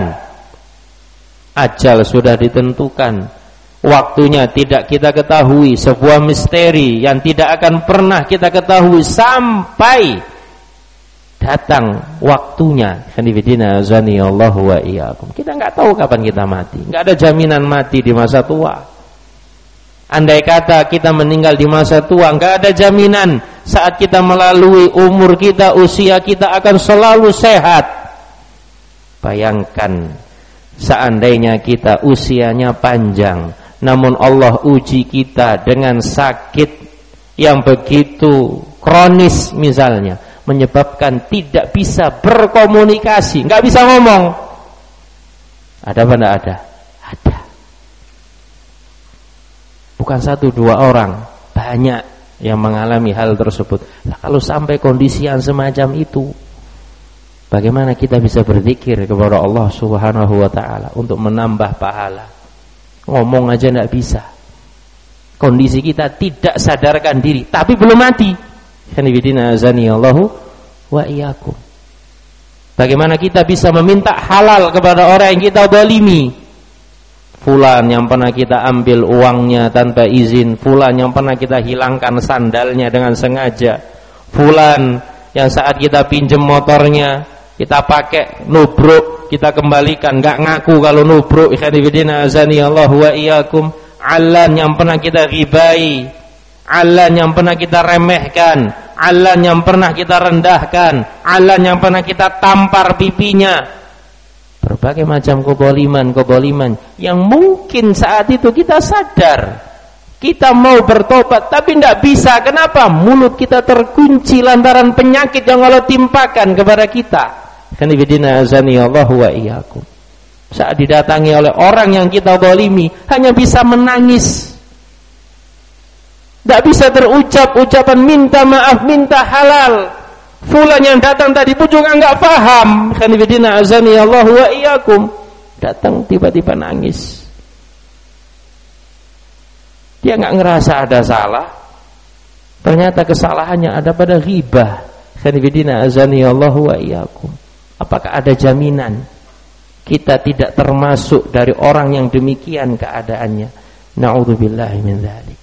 Ajal sudah ditentukan, waktunya tidak kita ketahui, sebuah misteri yang tidak akan pernah kita ketahui sampai datang waktunya. Hanifidina azani Allah wa iyyakum. Kita nggak tahu kapan kita mati, nggak ada jaminan mati di masa tua. Andai kata kita meninggal di masa tua, nggak ada jaminan saat kita melalui umur kita, usia kita akan selalu sehat. Bayangkan seandainya kita usianya panjang, namun Allah uji kita dengan sakit yang begitu kronis misalnya, menyebabkan tidak bisa berkomunikasi, nggak bisa ngomong. Ada apa enggak ada? Ada. Bukan satu dua orang, banyak yang mengalami hal tersebut. Nah, kalau sampai kondisi yang semacam itu, bagaimana kita bisa berzikir kepada Allah subhanahu wa ta'ala untuk menambah pahala? Ngomong aja tidak bisa. Kondisi kita tidak sadarkan diri, tapi belum mati. Hanifidina azani Allahu wa iyyakum. Bagaimana kita bisa meminta halal kepada orang yang kita zalimi? Fulan yang pernah kita ambil uangnya tanpa izin, fulan yang pernah kita hilangkan sandalnya dengan sengaja, fulan yang saat kita pinjem motornya, kita pakai nubruk, kita kembalikan, nggak ngaku kalau nubruk. Ikhwanifidina azani Allah wa iyyakum. Alan yang pernah kita ghibai, alan yang pernah kita remehkan, alan yang pernah kita rendahkan, alan yang pernah kita tampar pipinya. Berbagai macam keboliman-keboliman yang mungkin saat itu kita sadar, kita mau bertobat tapi tidak bisa. Kenapa? Mulut kita terkunci lantaran penyakit yang Allah timpakan kepada kita. Kanibidina azani Allah wa iyyakum. Saat didatangi oleh orang yang kita zalimi, hanya bisa menangis, tidak bisa terucap ucapan minta maaf, minta halal. Fulan yang datang tadi pun juga enggak paham. Kanibidina azani Allah wa iyyakum. Datang tiba-tiba nangis. Dia enggak ngerasa ada salah. Ternyata kesalahannya ada pada ghibah. Kanibidina azani Allah wa iyyakum. Apakah ada jaminan kita tidak termasuk dari orang yang demikian keadaannya? Na'udzubillahi min dzalik.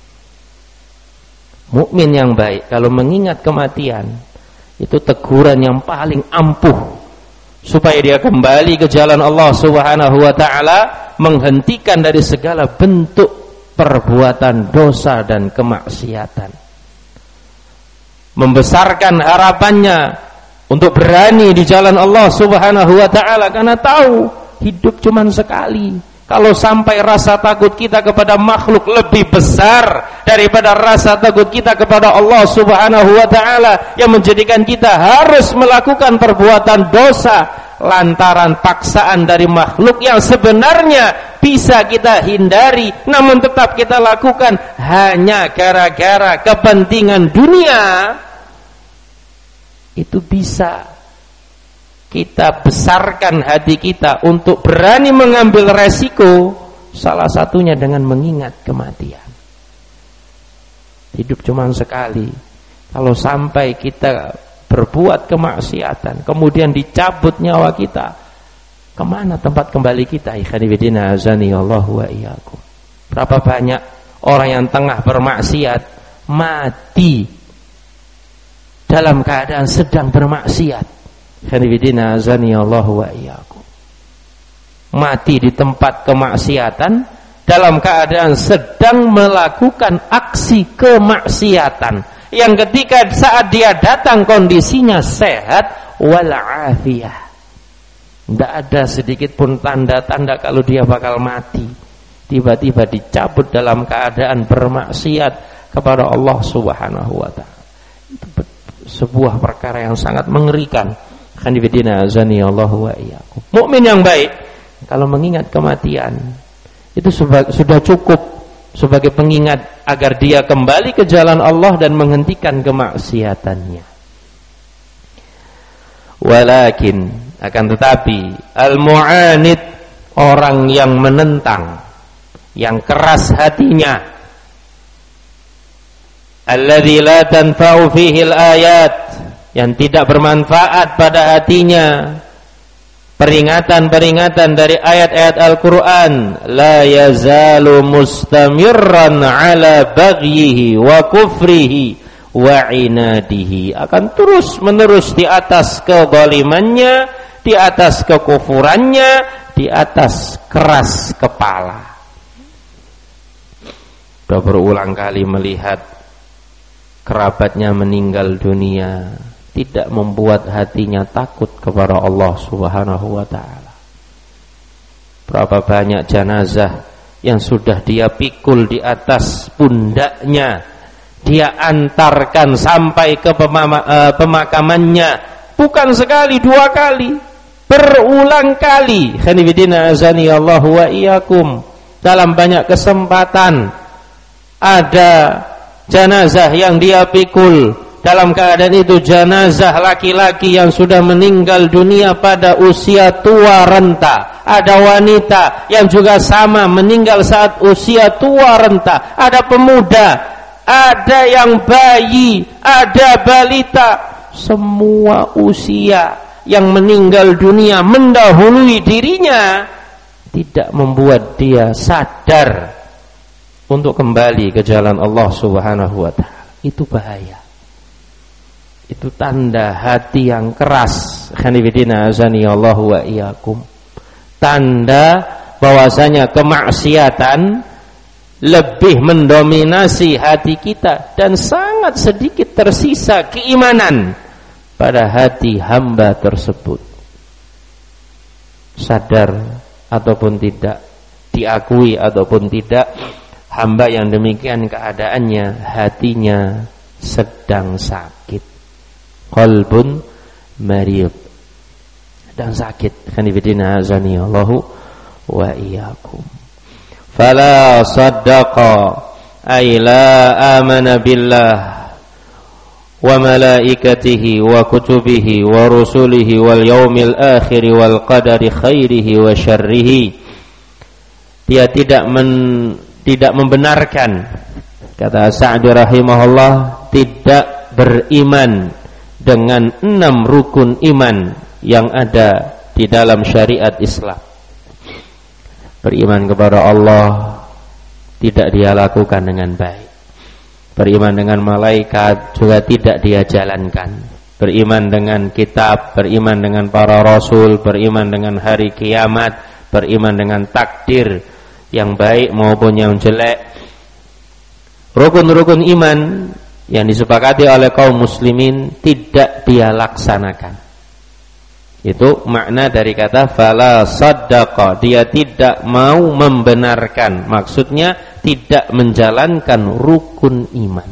Mukmin yang baik kalau mengingat kematian, itu teguran yang paling ampuh supaya dia kembali ke jalan Allah Subhanahu wa taala, menghentikan dari segala bentuk perbuatan dosa dan kemaksiatan. Membesarkan harapannya untuk berani di jalan Allah Subhanahu wa taala karena tahu hidup cuma sekali. Kalau sampai rasa takut kita kepada makhluk lebih besar daripada rasa takut kita kepada Allah Subhanahu wa taala yang menjadikan kita harus melakukan perbuatan dosa lantaran paksaan dari makhluk yang sebenarnya bisa kita hindari, namun tetap kita lakukan hanya gara-gara kepentingan dunia, itu bisa kita besarkan hati kita untuk berani mengambil resiko, salah satunya dengan mengingat kematian. Hidup cuma sekali. Kalau sampai kita berbuat kemaksiatan, kemudian dicabut nyawa kita, kemana tempat kembali kita? Ikhwanifidina azani Allah wa iyyakum. Berapa banyak orang yang tengah bermaksiat mati dalam keadaan sedang bermaksiat. Kanibidina azani Allah wa iyyakum. Mati di tempat kemaksiatan dalam keadaan sedang melakukan aksi kemaksiatan yang ketika saat dia datang kondisinya sehat wal'afiyah. Tidak ada sedikit pun tanda-tanda kalau dia bakal mati. Tiba-tiba dicabut dalam keadaan bermaksiat kepada Allah Subhanahu wa taala. Itu sebuah perkara yang sangat mengerikan. Kanibidina azani Allah wa iyyakum. Mukmin yang baik kalau mengingat kematian itu sudah cukup sebagai pengingat agar dia kembali ke jalan Allah dan menghentikan kemaksiatannya. Walakin akan tetapi al-mu'anid, orang yang menentang, yang keras hatinya, alladzi la tanfa'u fihi al-ayat, yang tidak bermanfaat pada hatinya peringatan-peringatan dari ayat-ayat Al-Quran, la yazalu mustamirran ala baghyihi wa kufrihi wa inadihi, akan terus menerus di atas kezalimannya, di atas kekufurannya, di atas keras kepala. Sudah berulang kali melihat kerabatnya meninggal dunia, tidak membuat hatinya takut kepada Allah Subhanahu wa taala. Berapa banyak jenazah yang sudah dia pikul di atas pundaknya, dia antarkan sampai ke pemakamannya, bukan sekali dua kali, berulang kali. Khanifidina azani Allah wa iyyakum. Dalam banyak kesempatan ada jenazah yang dia pikul, dalam keadaan itu jenazah laki-laki yang sudah meninggal dunia pada usia tua renta. Ada wanita yang juga sama meninggal saat usia tua renta. Ada pemuda, ada yang bayi, ada balita. Semua usia yang meninggal dunia mendahului dirinya tidak membuat dia sadar untuk kembali ke jalan Allah Subhanahu wa taala. Itu bahaya. Itu tanda hati yang keras. Khanifidina azani Allah wa iyyakum. Tanda bahwasanya kemaksiatan lebih mendominasi hati kita dan sangat sedikit tersisa keimanan pada hati hamba tersebut. Sadar ataupun tidak, diakui ataupun tidak, hamba yang demikian keadaannya, hatinya sedang sakit. Qalbun marid, sedang sakit. Khanifidina azani Allahu wa iyyakum. Fala saddaqa ay la amana billah wa malaikatihi wa kutubihi wa rusulihi wal yaumil akhir wal qadari khairihi wa syarrihi. Dia tidak men, tidak membenarkan, kata Sa'di rahimahullah, tidak beriman dengan enam rukun iman yang ada di dalam syariat Islam. Beriman kepada Allah tidak dia lakukan dengan baik. Beriman dengan malaikat juga tidak dia jalankan. Beriman dengan kitab, beriman dengan para rasul, beriman dengan hari kiamat, beriman dengan takdir yang baik maupun yang jelek. Rukun-rukun iman yang disepakati oleh kaum muslimin tidak dia laksanakan. Itu makna dari kata fala saddaqa, dia tidak mau membenarkan, maksudnya tidak menjalankan rukun iman.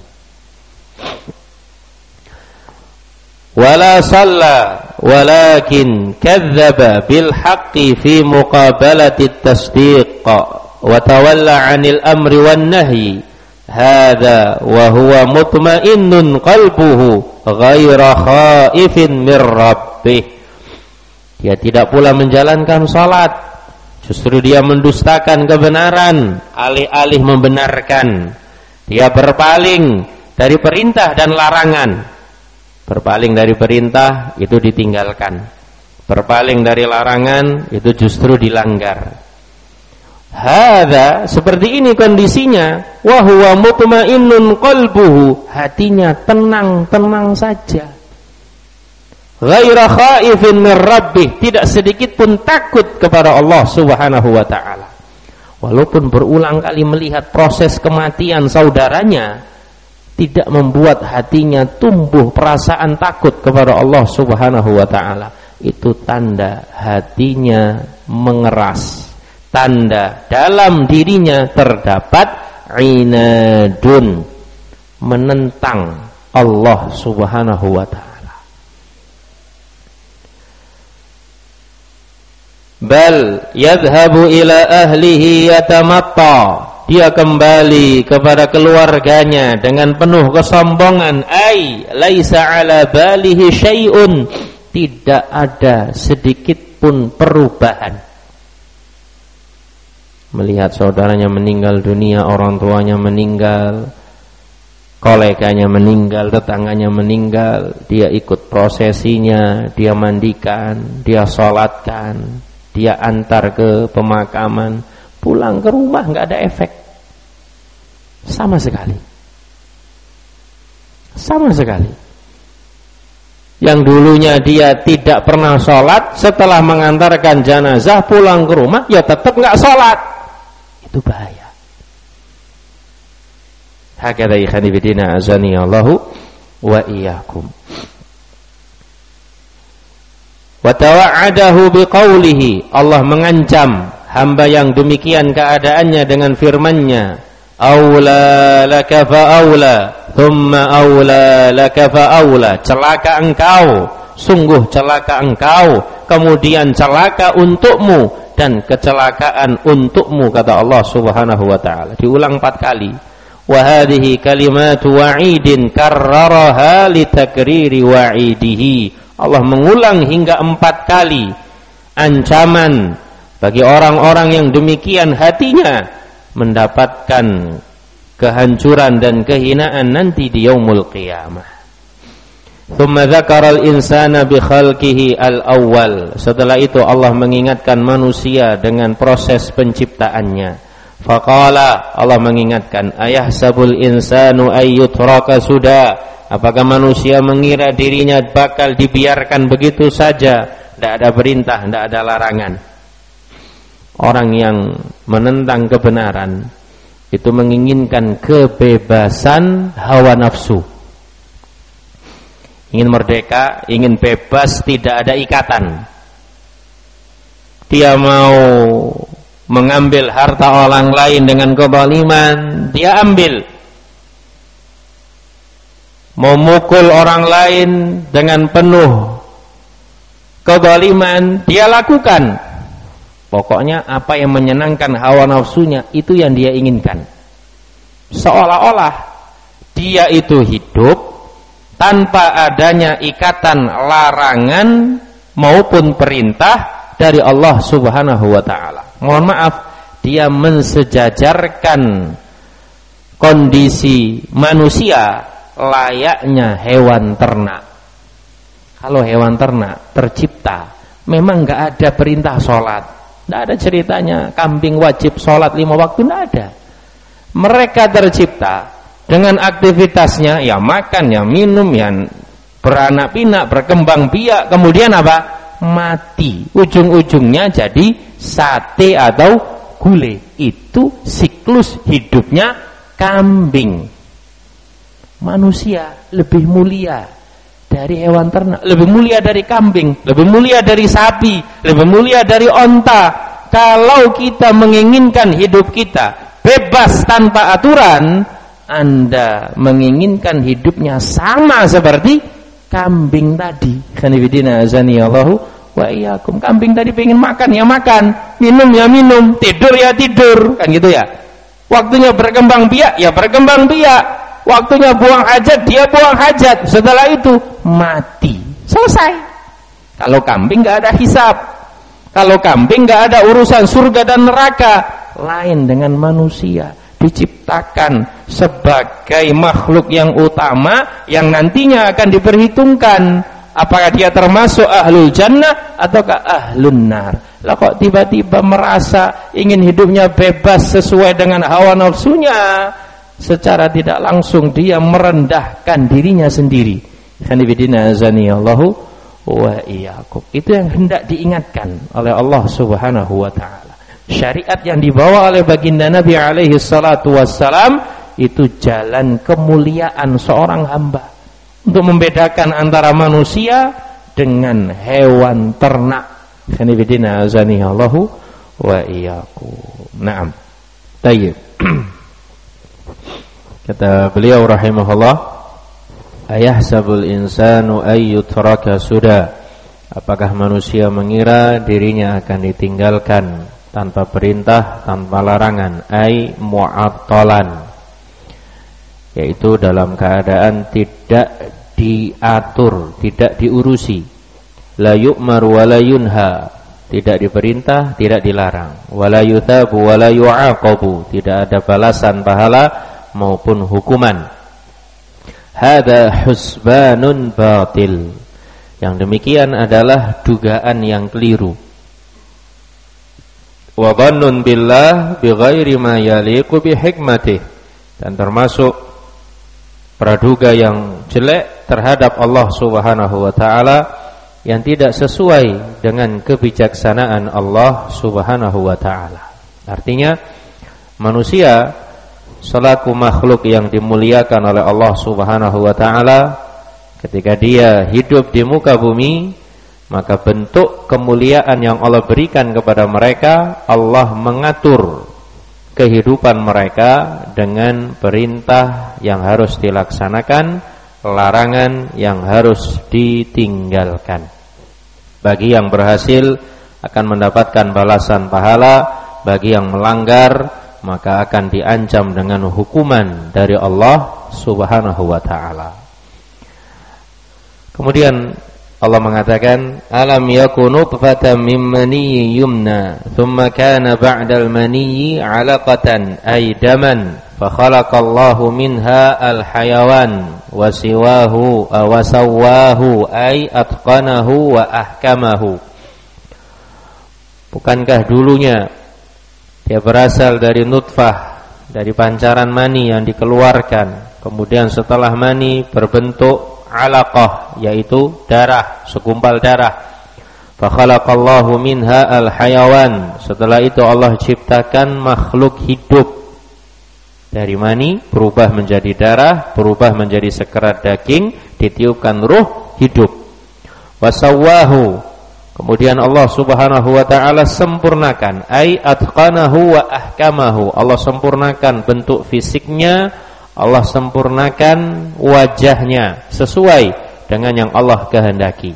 Wala shalla walakin kadzdzaba bil haqqi fi muqabalati at-tasdiq wa tawalla 'anil amri wan nahyi. Hadza wa huwa mutmainnun qalbuhu ghaira khaifin mir rabbih. Dia tidak pula menjalankan salat, justru dia mendustakan kebenaran, alih-alih membenarkan. Dia berpaling dari perintah dan larangan. Berpaling dari perintah itu ditinggalkan, berpaling dari larangan itu justru dilanggar. Hadza, seperti ini kondisinya, wa huwa mutmainnun qalbuhu, hatinya tenang-tenang saja. Ghaira khaifin mir rabbih, tidak sedikit pun takut kepada Allah Subhanahu wa taala. Walaupun berulang kali melihat proses kematian saudaranya, tidak membuat hatinya tumbuh perasaan takut kepada Allah Subhanahu wa taala. Itu tanda hatinya mengeras. Tanda dalam dirinya terdapat inadun, menentang Allah Subhanahu wa taala. Bal yadhhabu ila ahlihi yatamatta, dia kembali kepada keluarganya dengan penuh kesombongan. Ai laisa ala balihi syai'un, tidak ada sedikit pun perubahan. Melihat saudaranya meninggal dunia, orang tuanya meninggal, koleganya meninggal, tetangganya meninggal, dia ikut prosesinya, dia mandikan, dia sholatkan, dia antar ke pemakaman, pulang ke rumah nggak ada efek sama sekali, sama sekali. Yang dulunya dia tidak pernah sholat, setelah mengantarkan jenazah pulang ke rumah, ya tetap nggak sholat. Itu bahaya. Hakadha ikhani bidina azani Allahu wa iyyakum. Wa tawa'adahu biqaulihi, Allah mengancam hamba yang demikian keadaannya dengan firman-Nya, aula laka fa aula thumma aula laka fa aula, celaka engkau, sungguh celaka engkau, kemudian celaka untukmu dan kecelakaan untukmu, kata Allah Subhanahu wa taala. Diulang empat kali. Wa hadhihi kalimatu wa'idin karraraha litakriri wa'idihi. Allah mengulang hingga empat kali ancaman bagi orang-orang yang demikian hatinya mendapatkan kehancuran dan kehinaan nanti di yaumul qiyamah. Thumma dzakara al-insana bi khalqihi al-awwal. Setelah itu Allah mengingatkan manusia dengan proses penciptaannya. Faqala, Allah mengingatkan, ayahsabul insanu ayyutraka suda. Apakah manusia mengira dirinya bakal dibiarkan begitu saja, tidak ada perintah, tidak ada larangan? Orang yang menentang kebenaran itu menginginkan kebebasan hawa nafsu. Ingin merdeka, ingin bebas, tidak ada ikatan. Dia mau mengambil harta orang lain dengan kezaliman, dia ambil. Mau mukul orang lain dengan penuh kezaliman, dia lakukan. Pokoknya apa yang menyenangkan hawa nafsunya, itu yang dia inginkan. Seolah-olah dia itu hidup tanpa adanya ikatan larangan maupun perintah dari Allah Subhanahu wa ta'ala. Mohon maaf, dia mensejajarkan kondisi manusia layaknya hewan ternak. Kalau hewan ternak tercipta, memang gak ada perintah sholat, gak ada ceritanya kambing wajib sholat lima waktu, gak ada. Mereka tercipta dengan aktivitasnya, ya makan, ya minum, ya beranak pinak, berkembang biak, kemudian apa? Mati. Ujung-ujungnya jadi sate atau gulai. Itu siklus hidupnya kambing. Manusia lebih mulia dari hewan ternak, lebih mulia dari kambing, lebih mulia dari sapi, lebih mulia dari onta. Kalau kita menginginkan hidup kita bebas tanpa aturan, Anda menginginkan hidupnya sama seperti kambing tadi. Khanifidina azani Allahu wa iyyakum. Kambing tadi pengen makan ya makan, minum ya minum, tidur ya tidur, kan gitu ya. Waktunya berkembang biak ya berkembang biak, waktunya buang hajat dia buang hajat. Setelah itu mati, selesai. Kalau kambing enggak ada hisab, kalau kambing enggak ada urusan surga dan neraka. Lain dengan manusia, diciptakan sebagai makhluk yang utama yang nantinya akan diperhitungkan apakah dia termasuk ahlul jannah ataukah ahlun nar. Lah kok tiba-tiba merasa ingin hidupnya bebas sesuai dengan hawa nafsunya, secara tidak langsung dia merendahkan dirinya sendiri. Hanifidina azani Allahu wa iyyakum. Itu yang hendak diingatkan oleh Allah Subhanahu wa ta'ala. Syariat yang dibawa oleh baginda Nabi alaihi salatu wassalam itu jalan kemuliaan seorang hamba untuk membedakan antara manusia dengan hewan ternak. Khanifidina azani Allahu wa iyyakum. Naam. Tayyib. Kata beliau rahimahullah, ayahsabul insanu ayyutraka suda. Apakah manusia mengira dirinya akan ditinggalkan tanpa perintah, tanpa larangan, ai mu'attalan, yaitu dalam keadaan tidak diatur, tidak diurusi. La yu'mar wa la yunha, tidak diperintah, tidak dilarang. Wa la yuthabu wa la yu'aqabu, tidak ada balasan pahala maupun hukuman. Hadza husbanun batil, yang demikian adalah dugaan yang keliru. Wa dhannun billah bighairi ma yaliqu bihikmatih, dan termasuk praduga yang jelek terhadap Allah Subhanahu wa taala yang tidak sesuai dengan kebijaksanaan Allah Subhanahu wa taala. Artinya manusia selaku makhluk yang dimuliakan oleh Allah Subhanahu wa taala, ketika dia hidup di muka bumi, maka bentuk kemuliaan yang Allah berikan kepada mereka, Allah mengatur kehidupan mereka dengan perintah yang harus dilaksanakan, larangan yang harus ditinggalkan. Bagi yang berhasil akan mendapatkan balasan pahala, bagi yang melanggar maka akan diancam dengan hukuman dari Allah Subhanahu wa taala. Kemudian Allah mengatakan, alam yakunu nutfatan min maniyyin yumna thumma kana ba'dal maniyyi 'alaqatan ay daman fa khalaqallahu minha al-hayawan wa siwahu wa sawwahu ay atqanahu wa ahkamahu. Bukankah dulunya dia berasal dari nutfah, dari pancaran mani yang dikeluarkan, kemudian setelah mani berbentuk alaqah, yaitu darah, segumpal darah. Fa khalaqallahu minha al-hayawan. Setelah itu Allah ciptakan makhluk hidup. Dari mani berubah menjadi darah, berubah menjadi sekerat daging, ditiupkan ruh, hidup. Wasawwahu. Kemudian Allah Subhanahu wa taala sempurnakan, ai atqanahu wa ahkamahu. Allah sempurnakan bentuk fisiknya, Allah sempurnakan wajahnya sesuai dengan yang Allah kehendaki.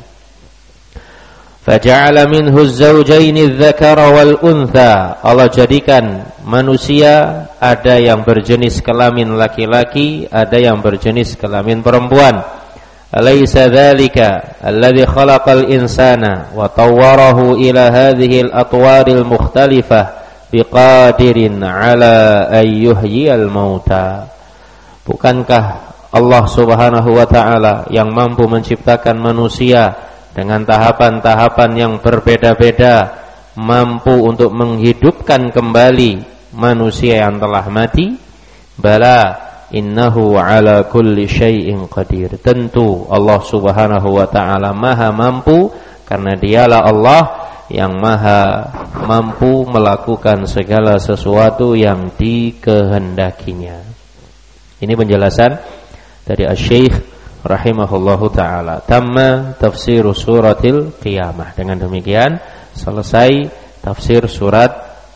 Faja'ala minhu az-zawjaini adh-dhakara wal untha. Allah jadikan manusia ada yang berjenis kelamin laki-laki, ada yang berjenis kelamin perempuan. Alaysa dzalika alladhi khalaqal insana wa tawwarahu ila hadhihi al-atwaril mukhtalifah biqadirin ala an yuhyiyal mauta. Bukankah Allah Subhanahu wa taala yang mampu menciptakan manusia dengan tahapan-tahapan yang berbeda-beda, mampu untuk menghidupkan kembali manusia yang telah mati? Bala innahu ala kulli syai'in qadir. Tentu Allah Subhanahu wa taala maha mampu, karena dialah Allah yang maha mampu melakukan segala sesuatu yang dikehendakinya. Ini penjelasan dari Asy-Syaikh rahimahullahu ta'ala. Tamma tafsir suratil qiyamah. Dengan demikian selesai tafsir surat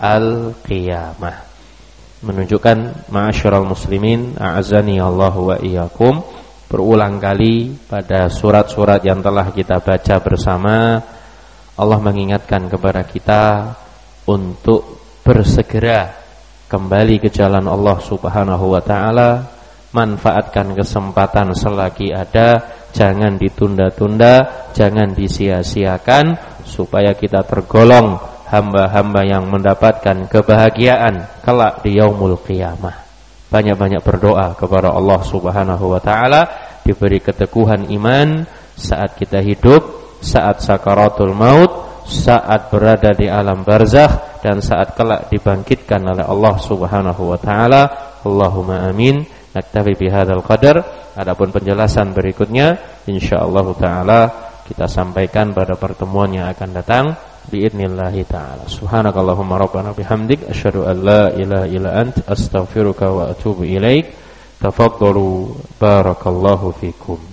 Al-Qiyamah. Menunjukkan ma'asyiral muslimin, a'azani Allah wa iyyakum, berulang kali pada surat-surat yang telah kita baca bersama, Allah mengingatkan kepada kita untuk bersegera kembali ke jalan Allah Subhanahu wa ta'ala. Manfaatkan kesempatan selagi ada, jangan ditunda-tunda, jangan disia-siakan, supaya kita tergolong hamba-hamba yang mendapatkan kebahagiaan kelak di yaumul qiyamah. Banyak-banyak berdoa kepada Allah Subhanahu wa ta'ala, diberi keteguhan iman saat kita hidup, saat sakaratul maut, saat berada di alam barzakh, dan saat kelak dibangkitkan oleh Allah Subhanahu wa ta'ala. Allahumma amin. Naktafi bihadzal qadar. Adapun penjelasan berikutnya insyaallah taala kita sampaikan pada pertemuan yang akan datang biidznillah taala. Subhanakallahumma rabbana bihamdik asyhadu an la ilaha illa ant astaghfiruka wa atubu ilaik. Tafaddalu barakallahu fikum.